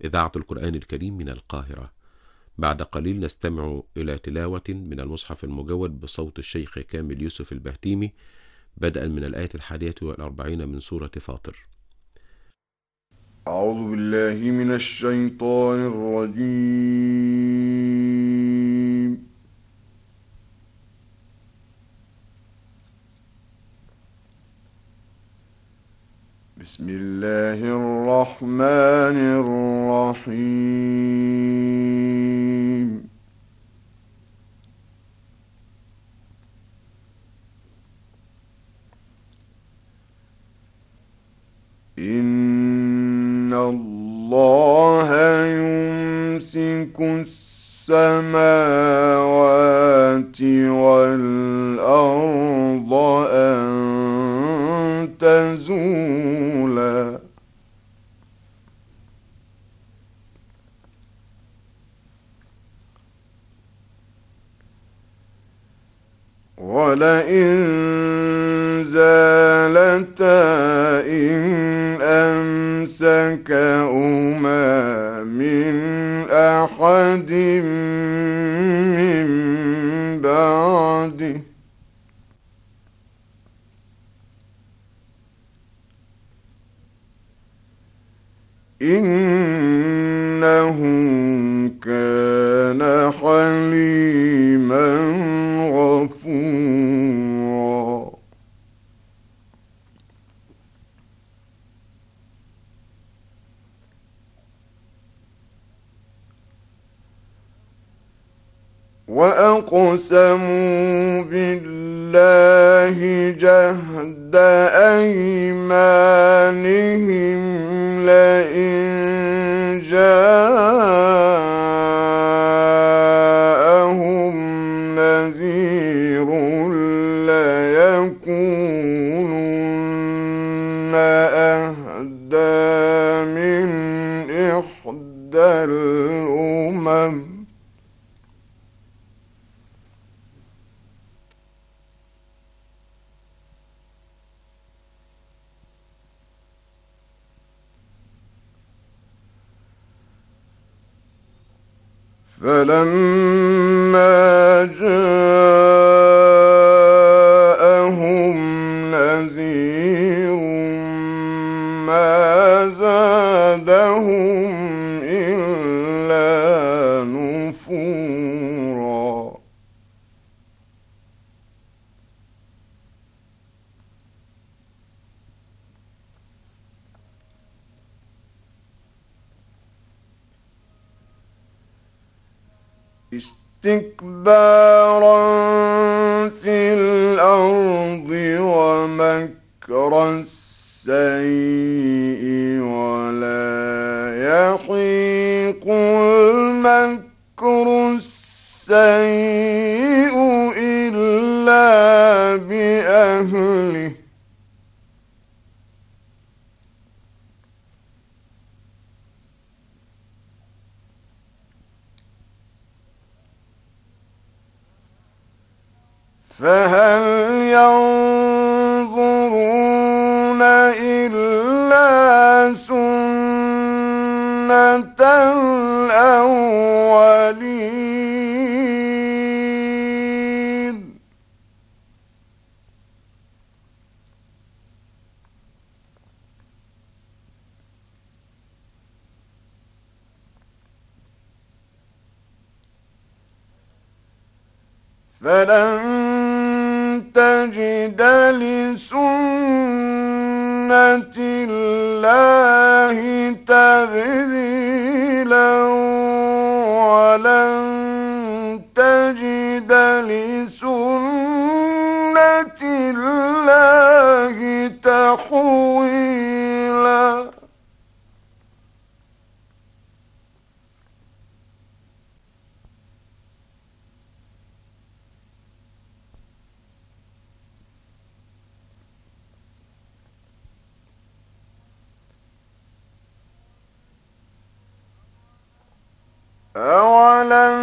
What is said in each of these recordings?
إذاعة القرآن الكريم من القاهرة. بعد قليل نستمع إلى تلاوة من المصحف المجود بصوت الشيخ كامل يوسف البهتيمي، بدءا من الآية 41 من سورة فاطر. أعوذ بالله من الشيطان الرجيم. بسم الله الرحمن الرحيم. إن الله يمسك السماوات والأرض أن تزولا ولئن زالتا إن أمسكهما من أحد من بعده إنه كان حليما غفورا. وأقسموا بالله جهد أيمانهم لئن جاءهم نذير ليكونن أهدى من إحدى الأمم. فلما جاءهم نذير ما زادهم إلا نفورا. استكبارا في الأرض ومكر السيء ولا يحيق المكر السيء إلا بأهله فهل ينظرون إلا سنة الأولين فلن تجد لسنة الله تبديلا ولن تجد لسنة الله تحويلا. أولم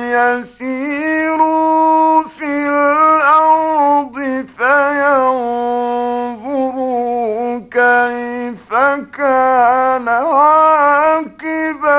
يسيروا في الأرض فينظروا كيف كان عاقبة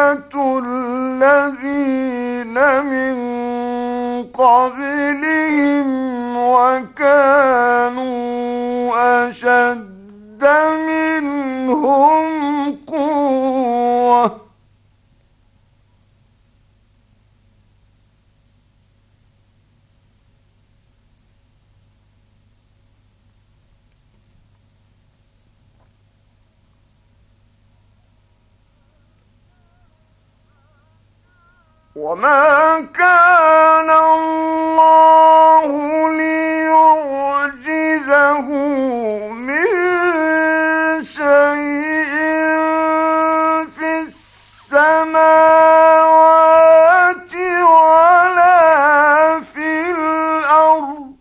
وما كان الله ليعجزه من شيء في السماوات ولا في الأرض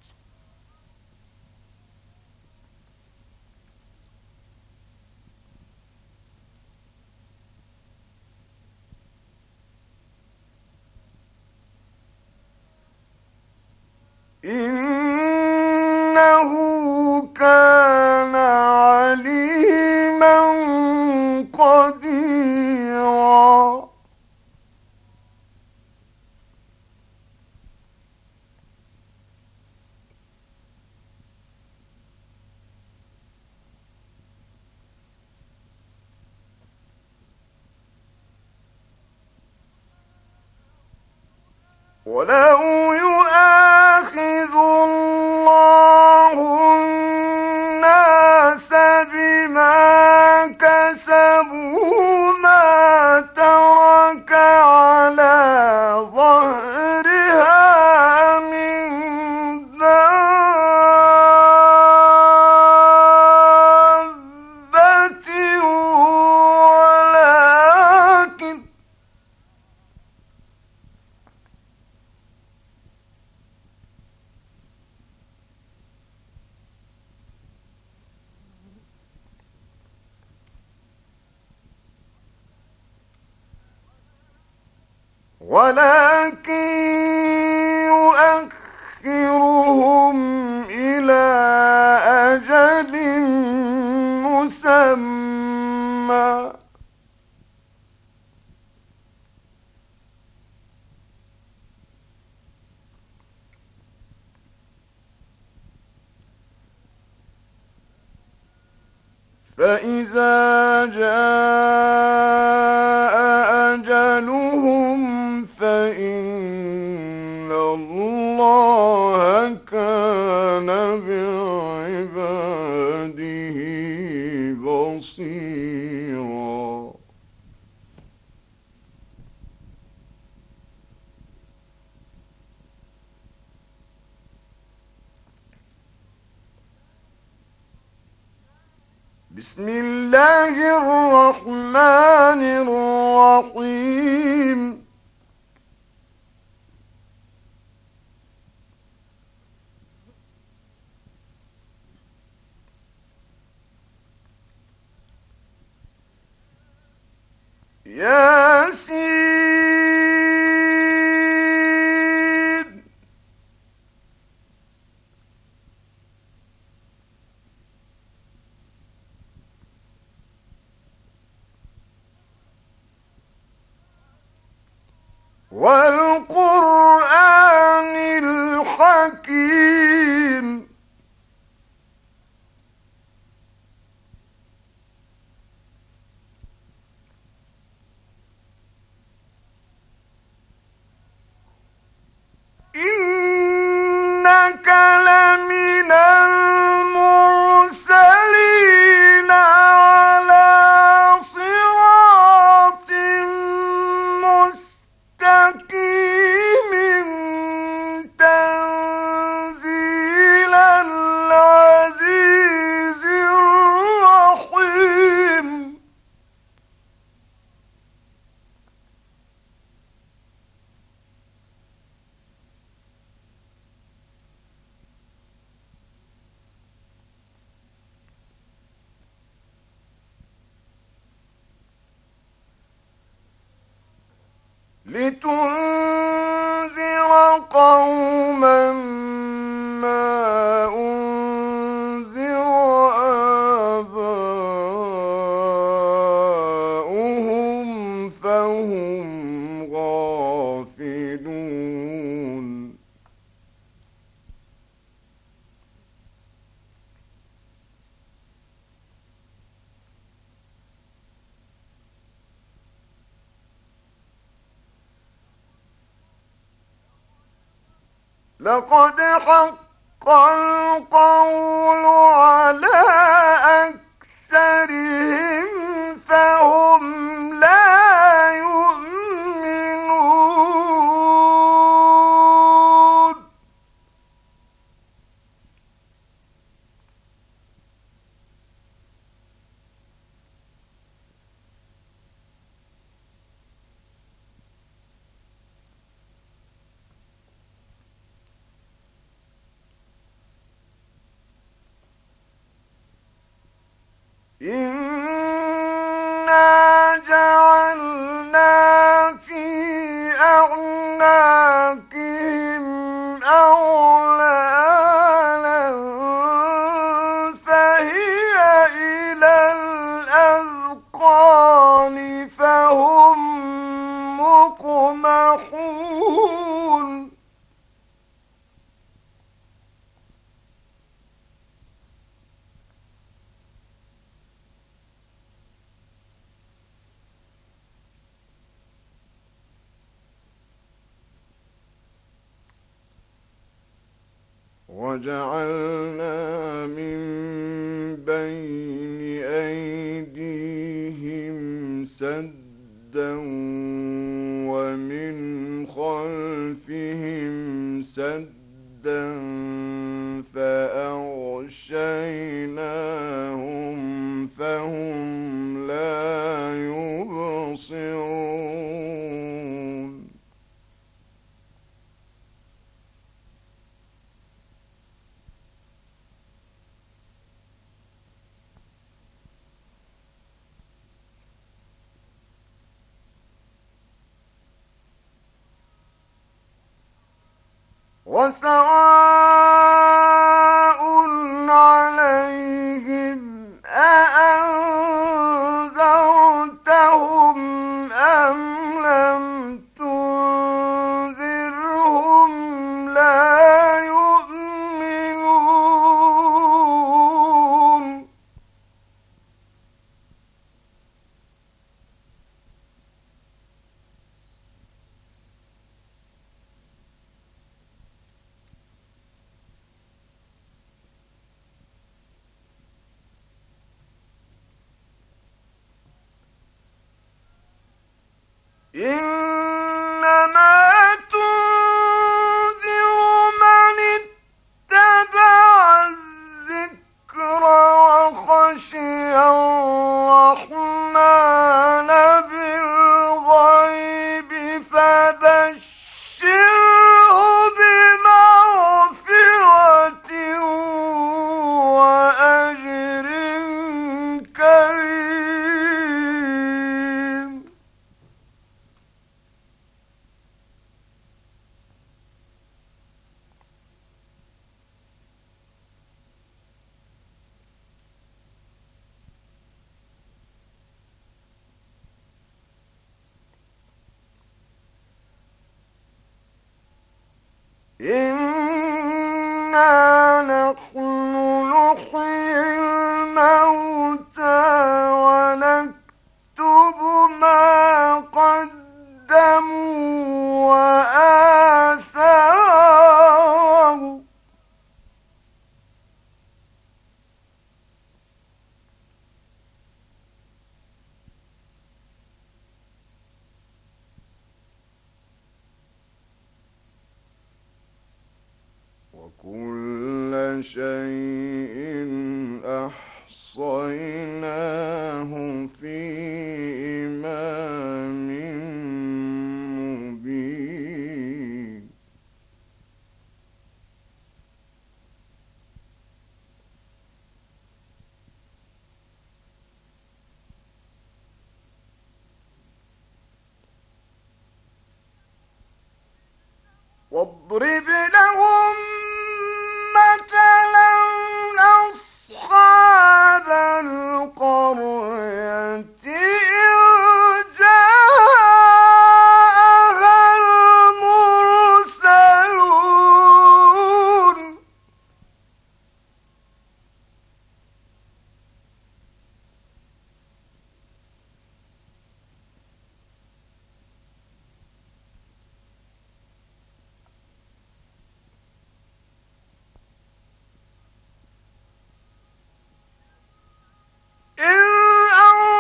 إنه كان عليما قديرا ولو يؤاخذ الله الناس بما كسبوا ما ترك على ظهرها من دابة ولكن يؤخرهم إلى أجل مسمى فإذا جاء أجلهم فإن الله كان بعباده بصيرا بسم الله الرحمن الرحيم ياسين والقرآن الحكيم إنك لمن المرسلين على صراط مستقيم تنزيل العزيز الرحيم لتنذر قوما ما أنذر آباؤهم فهم غافلون لقد حق القول على أكثرهم فهم لا يؤمنون إنا جعلنا في أعناقهم أغلالا فهي إلى الأذقان فهم مقمحون وجعلنا من بين أيديهم سدا ومن خلفهم سدا فأغشيناهم فهم لا يبصرون وسواء عليهم أأنذرتهم أم لم تنذرهم لا يؤمنون إنما تنذر من اتبع الذكر وخشي الرحمن بالغيب فبشره بمغفرة وأجر كريم إنا نحن نحيي الموتى ونكتب ما قدموا وآثارهم وكل شيء أحصيناه في إمام مبين واضرب لهم مثلا أصحاب القرية إذ جاءها المرسلون إذ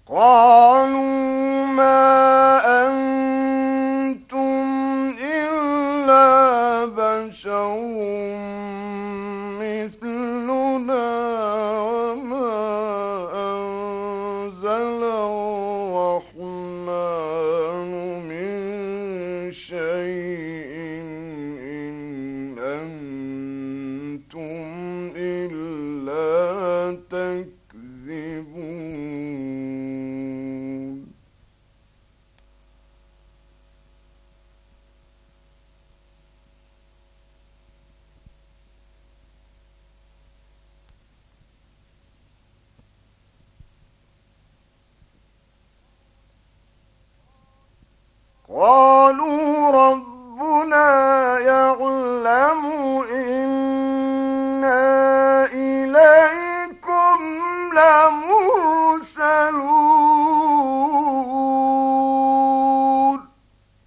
قالوا ما أنتم إلا بشر مثلنا وما أنزل الرحمن من شيء إن أنتم إلا تكذبون قالوا ربنا يعلم إنا إليكم لمرسلون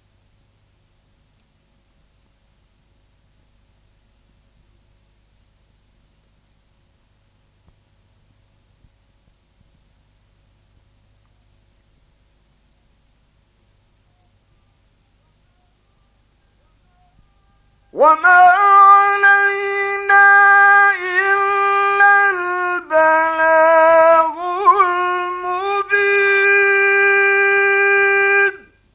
وما علينا إلا البلاغ المبين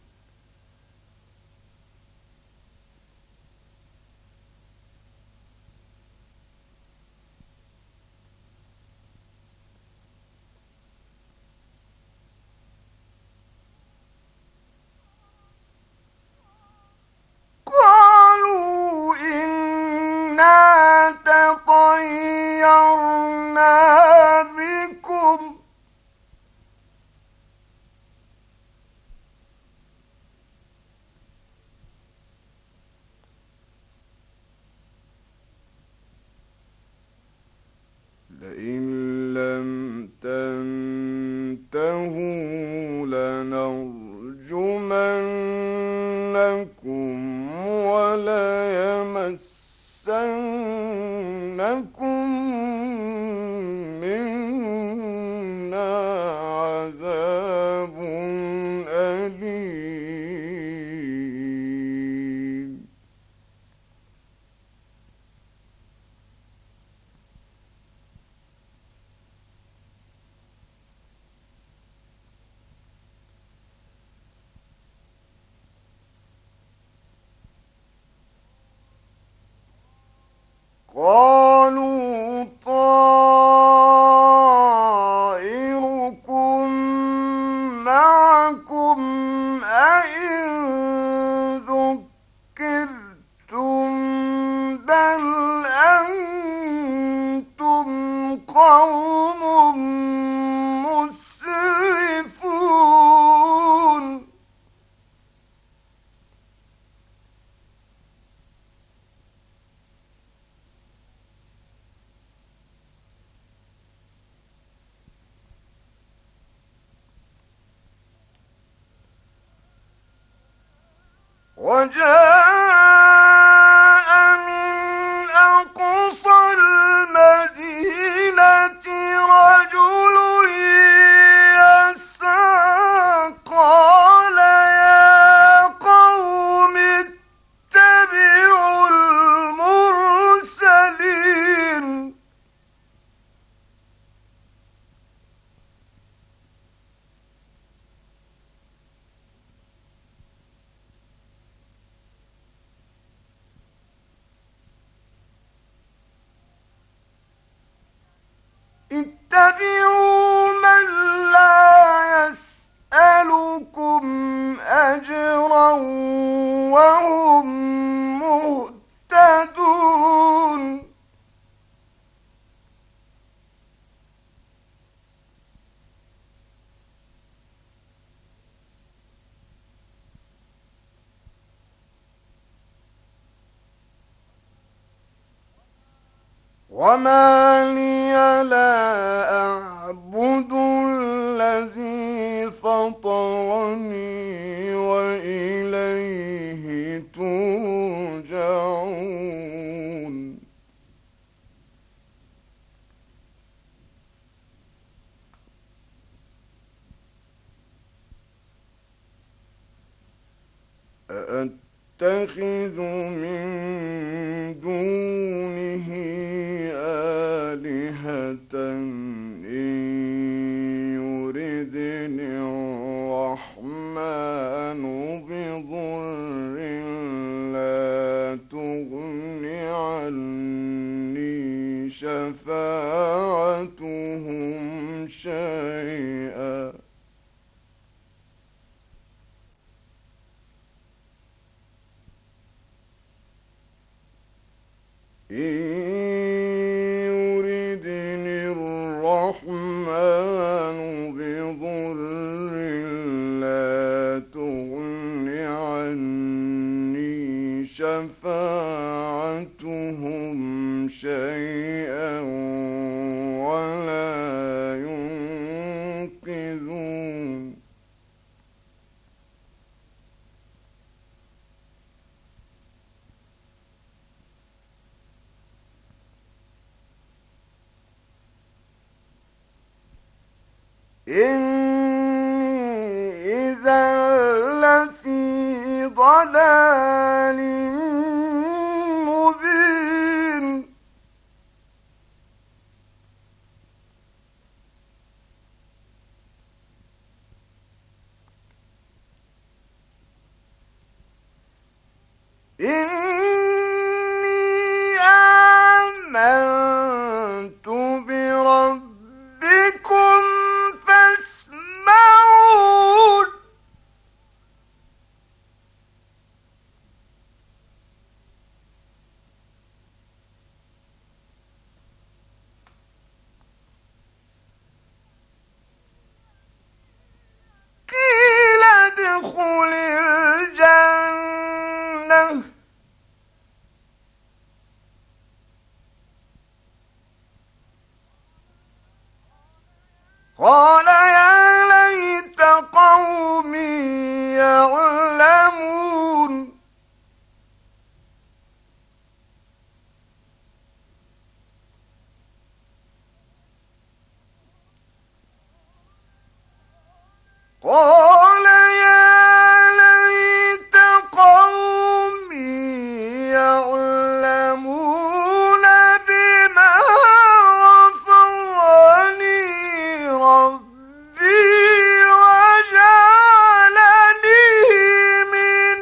قالوا إنا تطيرنا بكم لئن لم تنتهوا لنرجمنكم وليمسنكم منا عذاب أليم قالوا طائركم معكم أئن ذكرتم بل أنتم قوم مسرفون وجاء من أقصى المدينة رجل يسعى قال يا قوم اتبعوا المرسلين اتبعوا من لا يسألكم أجرا وهم مهتدون وما لي لا أعبد الذي فطرني وإليه ترجعون أتخذ من دونه آلهة إن يردني الرحمن بضر لا تغن عني شفاعتهم شيئا إن يردني الرحمن بضر لا تغن عني شفاعتهم شيئا ولا ينقذون إني إذا لفي ضلال مبين إني آمنت بربكم فاسمعون قيل ادخل الجنة قال يا ليت قومي يعلمون قال يا ليت قومي يعلمون بما غفر لي ربي وجعلني من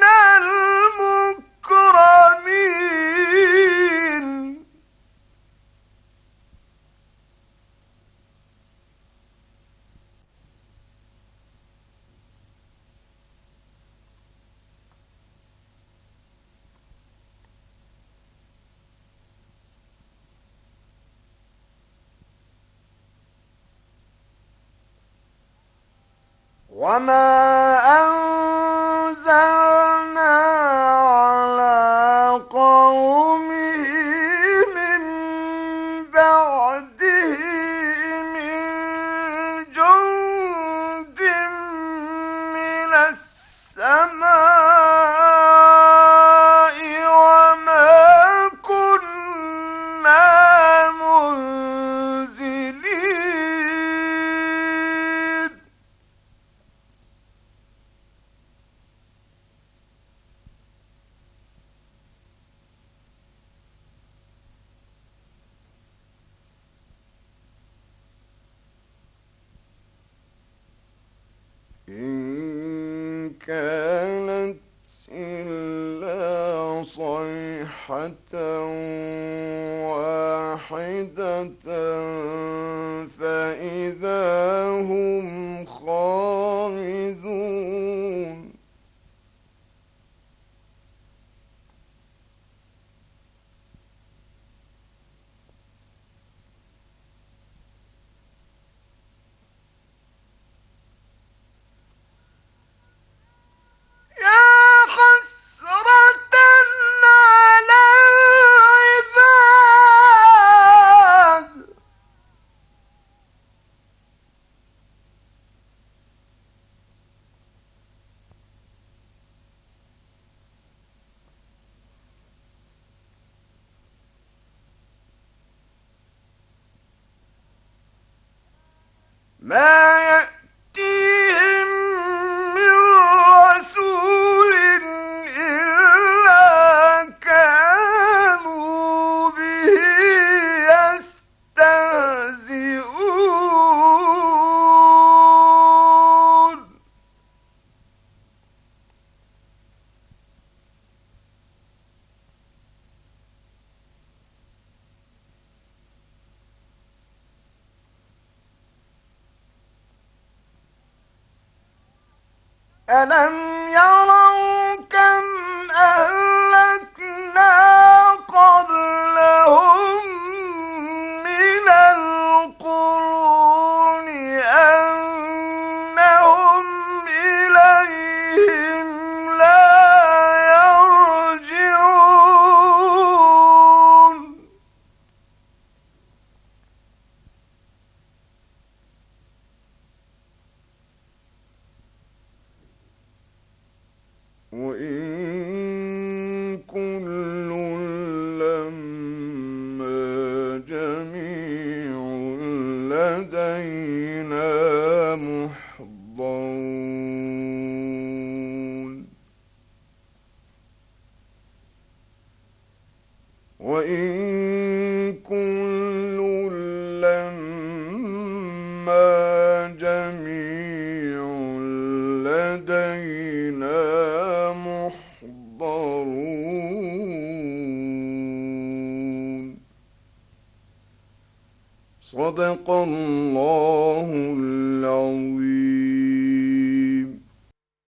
المكرمين وما أنزلنا على قومه من بعده من جند من السماء وما كنا منزلين إن كانت إلا صيحة واحدة فإذا هم خامدون يا حسرة على العباد ألم يروا كم أهلكنا قبلهم من القرون أنهم إليهم لا يرجعون وإن كل لما جميع لدينا محضرون وإن كل لما جميع لدينا محضرون. صدق الله